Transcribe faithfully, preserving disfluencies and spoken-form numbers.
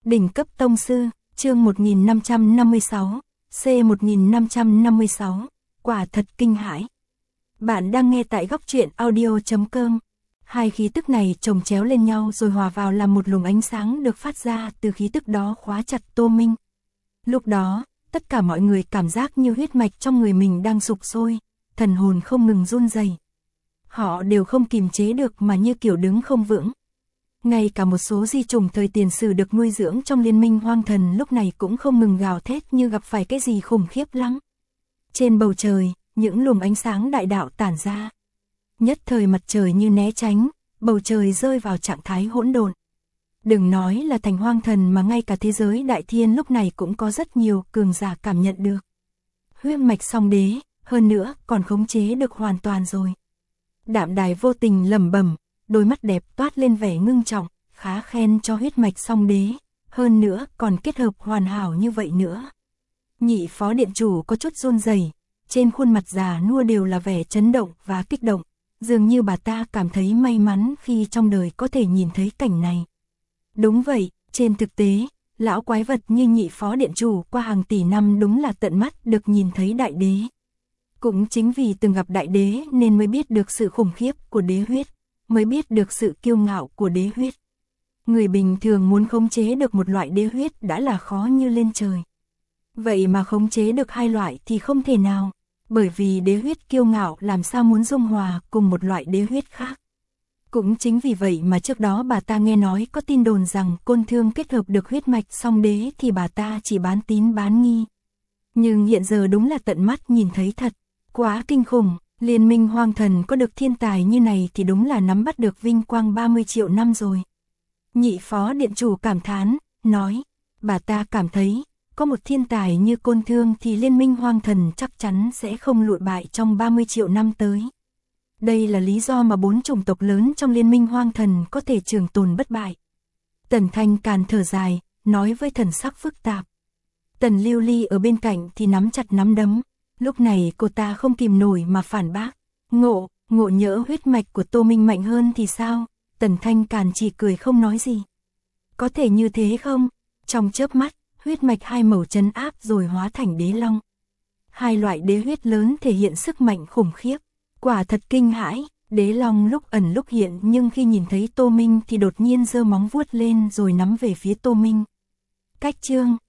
Đỉnh cấp tông sư, chương một nghìn năm trăm năm mươi sáu, C một nghìn năm trăm năm mươi sáu, quả thật kinh hãi. Bạn đang nghe tại góc truyện audio chấm com. Hai khí tức này chồng chéo lên nhau rồi hòa vào làm một luồng ánh sáng được phát ra từ khí tức đó khóa chặt Tô Minh. Lúc đó, tất cả mọi người cảm giác như huyết mạch trong người mình đang sục sôi, thần hồn không ngừng run rẩy. Họ đều không kìm chế được mà như kiểu đứng không vững. Ngay cả một số di chủng thời tiền sử được nuôi dưỡng trong liên minh hoang thần lúc này cũng không ngừng gào thét như gặp phải cái gì khủng khiếp lắm. Trên bầu trời, những luồng ánh sáng đại đạo tản ra. Nhất thời mặt trời như né tránh, bầu trời rơi vào trạng thái hỗn độn. Đừng nói là thành hoang thần mà ngay cả thế giới đại thiên lúc này cũng có rất nhiều cường giả cảm nhận được. Huyết mạch song đế, hơn nữa còn khống chế được hoàn toàn rồi. Đạm Đài vô tình lẩm bẩm, đôi mắt đẹp toát lên vẻ ngưng trọng, khá khen cho huyết mạch song đế, hơn nữa còn kết hợp hoàn hảo như vậy nữa. Nhị phó điện chủ có chút run rẩy, trên khuôn mặt già nua đều là vẻ chấn động và kích động, dường như bà ta cảm thấy may mắn khi trong đời có thể nhìn thấy cảnh này. Đúng vậy, trên thực tế, lão quái vật như nhị phó điện chủ qua hàng tỷ năm đúng là tận mắt được nhìn thấy đại đế. Cũng chính vì từng gặp đại đế nên mới biết được sự khủng khiếp của đế huyết, mới biết được sự kiêu ngạo của đế huyết. Người bình thường muốn khống chế được một loại đế huyết đã là khó như lên trời. Vậy mà khống chế được hai loại thì không thể nào, bởi vì đế huyết kiêu ngạo làm sao muốn dung hòa cùng một loại đế huyết khác. Cũng chính vì vậy mà trước đó bà ta nghe nói có tin đồn rằng Côn Thương kết hợp được huyết mạch song đế thì bà ta chỉ bán tín bán nghi. Nhưng hiện giờ đúng là tận mắt nhìn thấy thật, quá kinh khủng. Liên minh hoang thần có được thiên tài như này thì đúng là nắm bắt được vinh quang ba mươi triệu năm rồi. Nhị phó điện chủ cảm thán, nói, bà ta cảm thấy, có một thiên tài như Côn Thương thì liên minh hoang thần chắc chắn sẽ không lụi bại trong ba mươi triệu năm tới. Đây là lý do mà bốn chủng tộc lớn trong liên minh hoang thần có thể trường tồn bất bại. Tần Thanh Càn thở dài, nói với thần sắc phức tạp. Tần Lưu Ly ở bên cạnh thì nắm chặt nắm đấm. Lúc này cô ta không kìm nổi mà phản bác. Ngộ, ngộ nhỡ huyết mạch của Tô Minh mạnh hơn thì sao? Tần Thanh Càn chỉ cười không nói gì. Có thể như thế không? Trong chớp mắt, huyết mạch hai màu trấn áp rồi hóa thành đế long. Hai loại đế huyết lớn thể hiện sức mạnh khủng khiếp. Quả thật kinh hãi, đế long lúc ẩn lúc hiện nhưng khi nhìn thấy Tô Minh thì đột nhiên giơ móng vuốt lên rồi nắm về phía Tô Minh. Cách chương